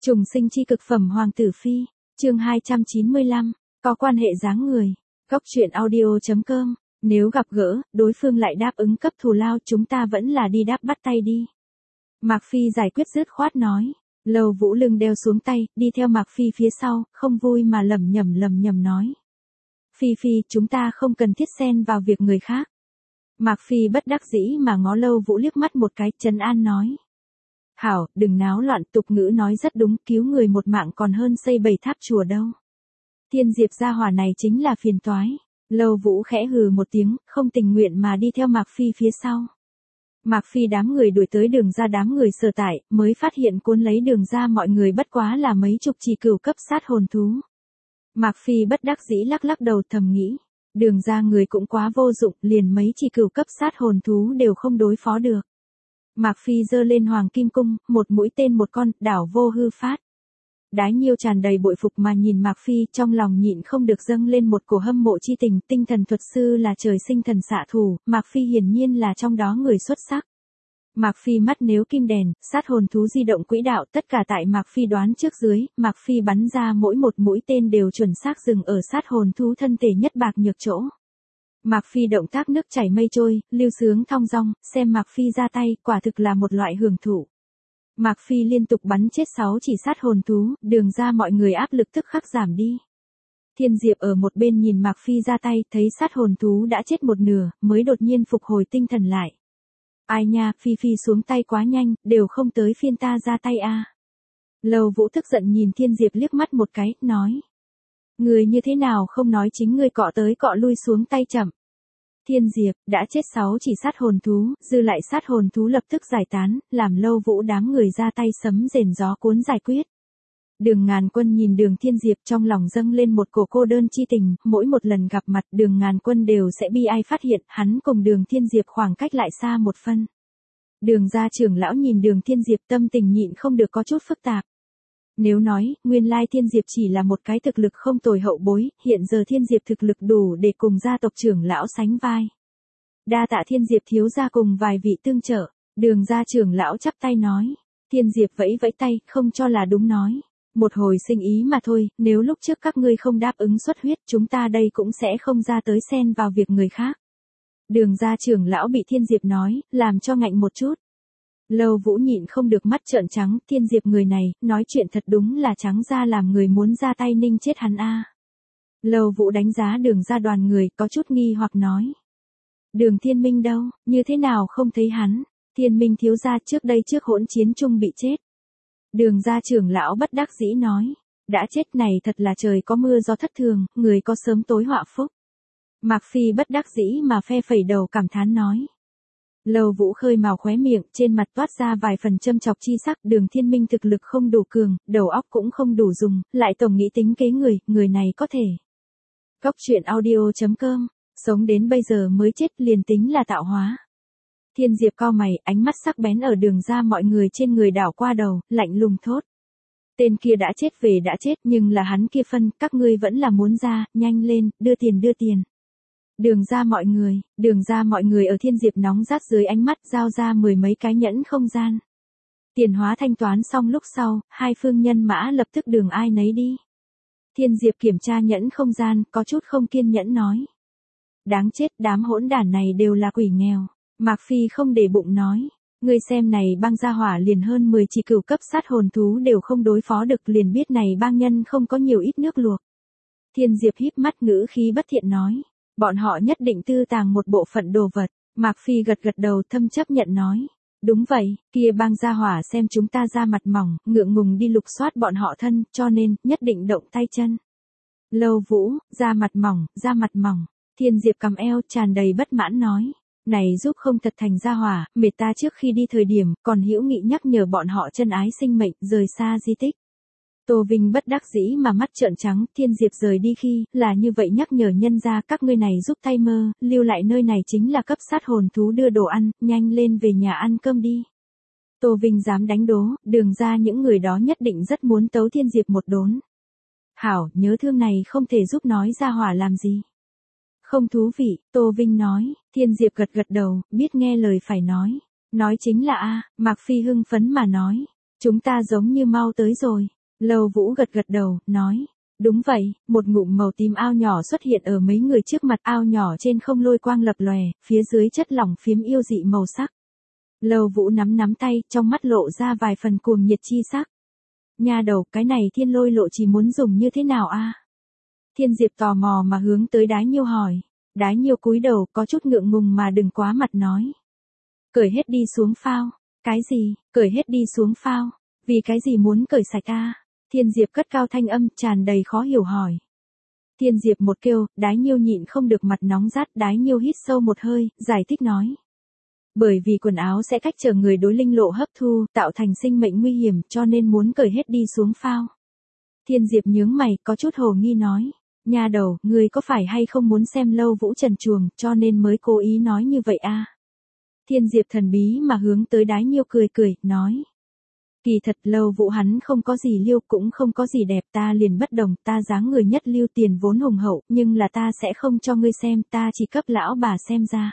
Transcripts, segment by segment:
Trùng sinh chi cực phẩm Hoàng tử phi, chương 295, có quan hệ dáng người. Góc truyện audio.com, nếu gặp gỡ, đối phương lại đáp ứng cấp thù lao chúng ta vẫn là đi đáp bắt tay đi. Mạc Phi giải quyết dứt khoát nói. Lầu Vũ lưng đeo xuống tay, đi theo Mạc Phi phía sau, không vui mà lẩm nhẩm nói. Phi Phi, chúng ta không cần thiết xen vào việc người khác. Mạc Phi bất đắc dĩ mà ngó Lầu Vũ liếc mắt một cái, trấn an nói. Hảo, đừng náo loạn, tục ngữ nói rất đúng, cứu người một mạng còn hơn xây 7 tháp chùa đâu. Thiên Diệp gia hỏa này chính là phiền toái. Lầu Vũ khẽ hừ một tiếng, không tình nguyện mà đi theo Mạc Phi phía sau. Mạc Phi đám người đuổi tới Đường ra đám người sở tại, mới phát hiện cuốn lấy Đường ra mọi người bất quá là mấy chục chỉ cửu cấp sát hồn thú. Mạc Phi bất đắc dĩ lắc đầu thầm nghĩ. Đường ra người cũng quá vô dụng, liền mấy chỉ cửu cấp sát hồn thú đều không đối phó được. Mạc Phi giơ lên Hoàng Kim Cung, một mũi tên một con, đảo vô hư phát. Đái Nhiêu tràn đầy bội phục mà nhìn Mạc Phi, trong lòng nhịn không được dâng lên một cổ hâm mộ chi tình. Tinh thần thuật sư là trời sinh thần xạ thủ, Mạc Phi hiển nhiên là trong đó người xuất sắc. Mạc Phi mắt nếu kim đèn, sát hồn thú di động quỹ đạo, tất cả tại Mạc Phi đoán trước dưới, Mạc Phi bắn ra mỗi một mũi tên đều chuẩn xác dừng ở sát hồn thú thân thể nhất bạc nhược chỗ. Mạc Phi động tác nước chảy mây trôi, lưu sướng thong dong, xem Mạc Phi ra tay, quả thực là một loại hưởng thụ. Mạc Phi liên tục bắn chết 6 chỉ sát hồn thú, Đường ra mọi người áp lực tức khắc giảm đi. Thiên Diệp ở một bên nhìn Mạc Phi ra tay, thấy sát hồn thú đã chết một nửa, mới đột nhiên phục hồi tinh thần lại. Ai nha, Phi Phi xuống tay quá nhanh, đều không tới phiên ta ra tay a. Lầu Vũ tức giận nhìn Thiên Diệp liếc mắt một cái, nói. Người như thế nào không nói chính ngươi cọ tới cọ lui xuống tay chậm. Thiên Diệp, đã chết 6 chỉ sát hồn thú, dư lại sát hồn thú lập tức giải tán, làm Lầu Vũ đám người ra tay sấm rền gió cuốn giải quyết. Đường Ngàn Quân nhìn Đường Thiên Diệp trong lòng dâng lên một cổ cô đơn chi tình, mỗi một lần gặp mặt Đường Ngàn Quân đều sẽ bi ai phát hiện hắn cùng Đường Thiên Diệp khoảng cách lại xa một phân. Đường gia trưởng lão nhìn Đường Thiên Diệp tâm tình nhịn không được có chút phức tạp. Nếu nói, nguyên lai Thiên Diệp chỉ là một cái thực lực không tồi hậu bối, hiện giờ Thiên Diệp thực lực đủ để cùng gia tộc trưởng lão sánh vai. Đa tạ Thiên Diệp thiếu gia cùng vài vị tương trợ, Đường gia trưởng lão chắp tay nói. Thiên Diệp vẫy vẫy tay, không cho là đúng nói. Một hồi sinh ý mà thôi, nếu lúc trước các ngươi không đáp ứng xuất huyết, chúng ta đây cũng sẽ không ra tới xen vào việc người khác. Đường gia trưởng lão bị Thiên Diệp nói, làm cho ngạnh một chút. Lầu Vũ nhịn không được mắt trợn trắng, Thiên Diệp người này, nói chuyện thật đúng là trắng ra làm người muốn ra tay ninh chết hắn a. Lầu Vũ đánh giá Đường ra đoàn người, có chút nghi hoặc nói. Đường Thiên Minh đâu, như thế nào không thấy hắn, Thiên Minh thiếu gia trước đây trước hỗn chiến chung bị chết. Đường gia trưởng lão bất đắc dĩ nói, đã chết này thật là trời có mưa gió thất thường, người có sớm tối họa phúc. Mạc Phi bất đắc dĩ mà phe phẩy đầu cảm thán nói. Lầu Vũ khơi mào khóe miệng, trên mặt toát ra vài phần châm chọc chi sắc, Đường Thiên Minh thực lực không đủ cường, đầu óc cũng không đủ dùng, lại tổng nghĩ tính kế người này có thể. Góc truyện audio.com, sống đến bây giờ mới chết liền tính là tạo hóa. Thiên Diệp cau mày, ánh mắt sắc bén ở Đường ra mọi người trên người đảo qua đầu, lạnh lùng thốt. Tên kia đã chết về đã chết, nhưng là hắn kia phân, các ngươi vẫn là muốn ra, nhanh lên, đưa tiền. Đường ra mọi người ở Thiên Diệp nóng rát dưới ánh mắt giao ra 10 mấy cái nhẫn không gian. Tiền hóa thanh toán xong lúc sau, hai phương nhân mã lập tức đường ai nấy đi. Thiên Diệp kiểm tra nhẫn không gian, có chút không kiên nhẫn nói. Đáng chết, đám hỗn đản này đều là quỷ nghèo. Mạc Phi không để bụng nói. Ngươi xem này bang gia hỏa liền hơn 10 chỉ cửu cấp sát hồn thú đều không đối phó được, liền biết này bang nhân không có nhiều ít nước luộc. Thiên Diệp híp mắt ngữ khí bất thiện nói. Bọn họ nhất định tư tàng một bộ phận đồ vật. Mạc Phi gật đầu thâm chấp nhận nói. Đúng vậy, kia bang gia hỏa xem chúng ta ra mặt mỏng, ngượng ngùng đi lục soát bọn họ thân, cho nên, nhất định động tay chân. Lầu Vũ, ra mặt mỏng. Thiên Diệp cầm eo tràn đầy bất mãn nói. Này giúp không thật thành gia hỏa, mệt ta trước khi đi thời điểm, còn hữu nghị nhắc nhở bọn họ chân ái sinh mệnh, rời xa di tích. Tô Vinh bất đắc dĩ mà mắt trợn trắng, Thiên Diệp rời đi khi, là như vậy nhắc nhở nhân ra các ngươi này giúp tay mơ, lưu lại nơi này chính là cấp sát hồn thú đưa đồ ăn, nhanh lên về nhà ăn cơm đi. Tô Vinh dám đánh đố, Đường ra những người đó nhất định rất muốn tấu Thiên Diệp một đốn. Hảo, nhớ thương này không thể giúp nói ra hỏa làm gì. Không thú vị, Tô Vinh nói, Thiên Diệp gật đầu, biết nghe lời phải nói. Nói chính là Mạc Phi hưng phấn mà nói. Chúng ta giống như mau tới rồi. Lâu Vũ gật gật đầu, nói. Đúng vậy, một ngụm màu tím ao nhỏ xuất hiện ở mấy người trước mặt, ao nhỏ trên không lôi quang lập lòe, phía dưới chất lỏng phiếm yêu dị màu sắc. Lâu Vũ nắm nắm tay, trong mắt lộ ra vài phần cuồng nhiệt chi sắc. Nha đầu, cái này thiên lôi lộ chỉ muốn dùng như thế nào a? Thiên Diệp tò mò mà hướng tới Đái Nhiêu hỏi. Đái Nhiêu cúi đầu có chút ngượng ngùng mà đừng quá mặt nói. Cởi hết đi xuống phao. Cái gì, cởi hết đi xuống phao? Vì cái gì muốn cởi sạch a? Thiên Diệp cất cao thanh âm tràn đầy khó hiểu hỏi. Thiên Diệp một kêu, Đái Nhiêu nhịn không được mặt nóng rát, Đái Nhiêu hít sâu một hơi, giải thích nói. Bởi vì quần áo sẽ cách trở người đối linh lộ hấp thu, tạo thành sinh mệnh nguy hiểm cho nên muốn cởi hết đi xuống phao. Thiên Diệp nhướng mày, có chút hồ nghi nói. Nha đầu, ngươi có phải hay không muốn xem Lâu Vũ trần truồng, cho nên mới cố ý nói như vậy a? Thiên Diệp thần bí mà hướng tới Đái Nhiêu cười cười, nói. Kỳ thật Lâu Vũ hắn không có gì liêu cũng không có gì đẹp, ta liền bất đồng, ta dáng người nhất lưu tiền vốn hùng hậu, nhưng là ta sẽ không cho ngươi xem, ta chỉ cấp lão bà xem ra.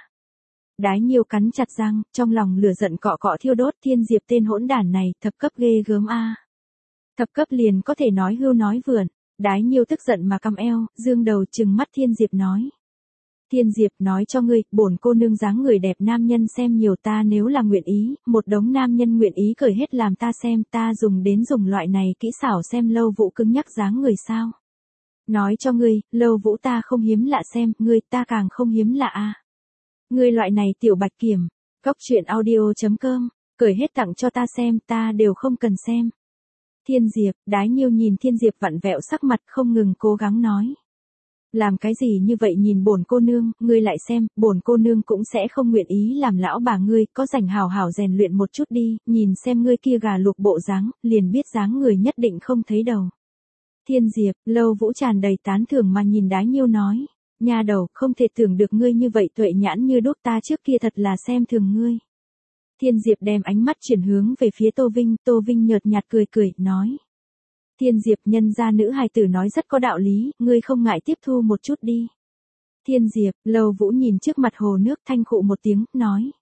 Đái Nhiêu cắn chặt răng, trong lòng lửa giận cọ cọ thiêu đốt. Thiên Diệp tên hỗn đản này, thập cấp ghê gớm a. Thập cấp liền có thể nói hưu nói vượn. Đái Nhiêu tức giận mà căm eo, dương đầu trừng mắt Thiên Diệp nói. Thiên Diệp nói cho ngươi, bổn cô nương dáng người đẹp nam nhân xem nhiều, ta nếu là nguyện ý, một đống nam nhân nguyện ý cởi hết làm ta xem, ta dùng loại này kỹ xảo xem Lâu Vũ cứng nhắc dáng người sao. Nói cho ngươi, Lâu Vũ ta không hiếm lạ xem, ngươi ta càng không hiếm lạ a. Ngươi loại này tiểu bạch kiểm, Cóc Truyện Audio.com, cởi hết tặng cho ta xem, ta đều không cần xem. Thiên Diệp, Đái Nhiêu nhìn Thiên Diệp vặn vẹo sắc mặt không ngừng cố gắng nói. Làm cái gì như vậy nhìn bổn cô nương, ngươi lại xem, bổn cô nương cũng sẽ không nguyện ý làm lão bà ngươi, có rảnh hào hào rèn luyện một chút đi, nhìn xem ngươi kia gà luộc bộ dáng, liền biết dáng người nhất định không thấy đầu. Thiên Diệp, Lâu Vũ tràn đầy tán thưởng mà nhìn Đái Nhiêu nói. Nha đầu, không thể tưởng được ngươi như vậy tuệ nhãn như đúc, ta trước kia thật là xem thường ngươi. Thiên Diệp đem ánh mắt chuyển hướng về phía Tô Vinh nhợt nhạt cười cười, nói. Thiên Diệp, nhân gia nữ hài tử nói rất có đạo lý, ngươi không ngại tiếp thu một chút đi. Thiên Diệp, Lâu Vũ nhìn trước mặt hồ nước thanh khụ một tiếng, nói.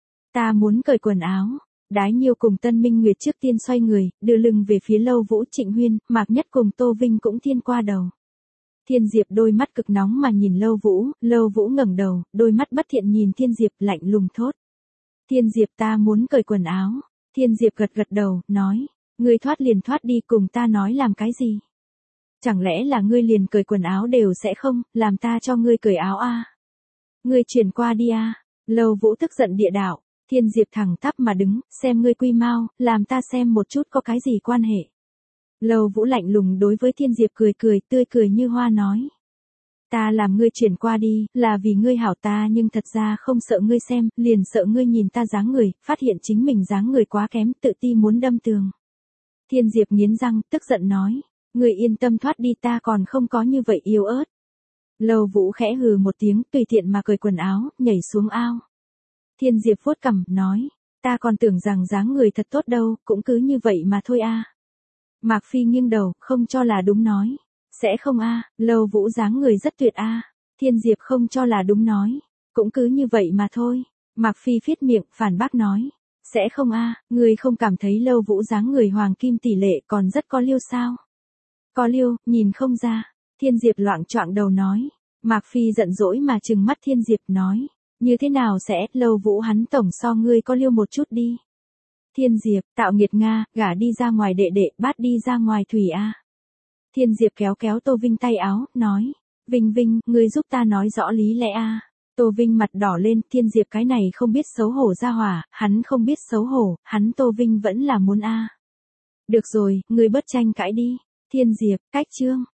Ta muốn cởi quần áo. Đái Nhiêu cùng Tân Minh Nguyệt trước tiên xoay người, đưa lưng về phía Lâu Vũ. Trịnh Huyên, Mạc Nhất cùng Tô Vinh cũng thiên qua đầu. Thiên Diệp đôi mắt cực nóng mà nhìn Lâu Vũ ngẩng đầu, đôi mắt bất thiện nhìn Thiên Diệp lạnh lùng thốt. Thiên Diệp, ta muốn cởi quần áo. Thiên Diệp gật gật đầu, nói. Ngươi thoát liền thoát đi, cùng ta nói làm cái gì? Chẳng lẽ là ngươi liền cởi quần áo đều sẽ không, làm ta cho ngươi cởi áo a? Ngươi chuyển qua đi a. Lâu Vũ tức giận địa đạo. Thiên Diệp thẳng tắp mà đứng, xem ngươi quy mau, làm ta xem một chút có cái gì quan hệ. Lâu Vũ lạnh lùng đối với Thiên Diệp cười cười, tươi cười như hoa nói. Ta làm ngươi chuyển qua đi, là vì ngươi hảo ta, nhưng thật ra không sợ ngươi xem, liền sợ ngươi nhìn ta dáng người, phát hiện chính mình dáng người quá kém, tự ti muốn đâm tường. Thiên Diệp nghiến răng, tức giận nói. Ngươi yên tâm thoát đi, ta còn không có như vậy yếu ớt. Lâu Vũ khẽ hừ một tiếng, tùy tiện mà cởi quần áo, nhảy xuống ao. Thiên Diệp vuốt cằm, nói. Ta còn tưởng rằng dáng người thật tốt đâu, cũng cứ như vậy mà thôi a. Mạc Phi nghiêng đầu, không cho là đúng nói. Sẽ không a, Lâu Vũ dáng người rất tuyệt a. Thiên Diệp không cho là đúng nói. Cũng cứ như vậy mà thôi. Mạc Phi phiết miệng, phản bác nói. Sẽ không a, ngươi không cảm thấy Lâu Vũ dáng người hoàng kim tỷ lệ còn rất có liêu sao? Có liêu, nhìn không ra. Thiên Diệp loạng choạng đầu nói. Mạc Phi giận dỗi mà trừng mắt Thiên Diệp nói. Như thế nào sẽ, Lâu Vũ hắn tổng so ngươi có liêu một chút đi. Thiên Diệp, tạo nghiệt Nga, gả đi ra ngoài đệ đệ, bát đi ra ngoài thủy a. Thiên Diệp kéo kéo Tô Vinh tay áo, nói. Vinh Vinh, ngươi giúp ta nói rõ lý lẽ a. Tô Vinh mặt đỏ lên, Thiên Diệp cái này không biết xấu hổ ra hỏa, hắn không biết xấu hổ, hắn Tô Vinh vẫn là muốn a. Được rồi, ngươi bớt tranh cãi đi. Thiên Diệp, cách chương.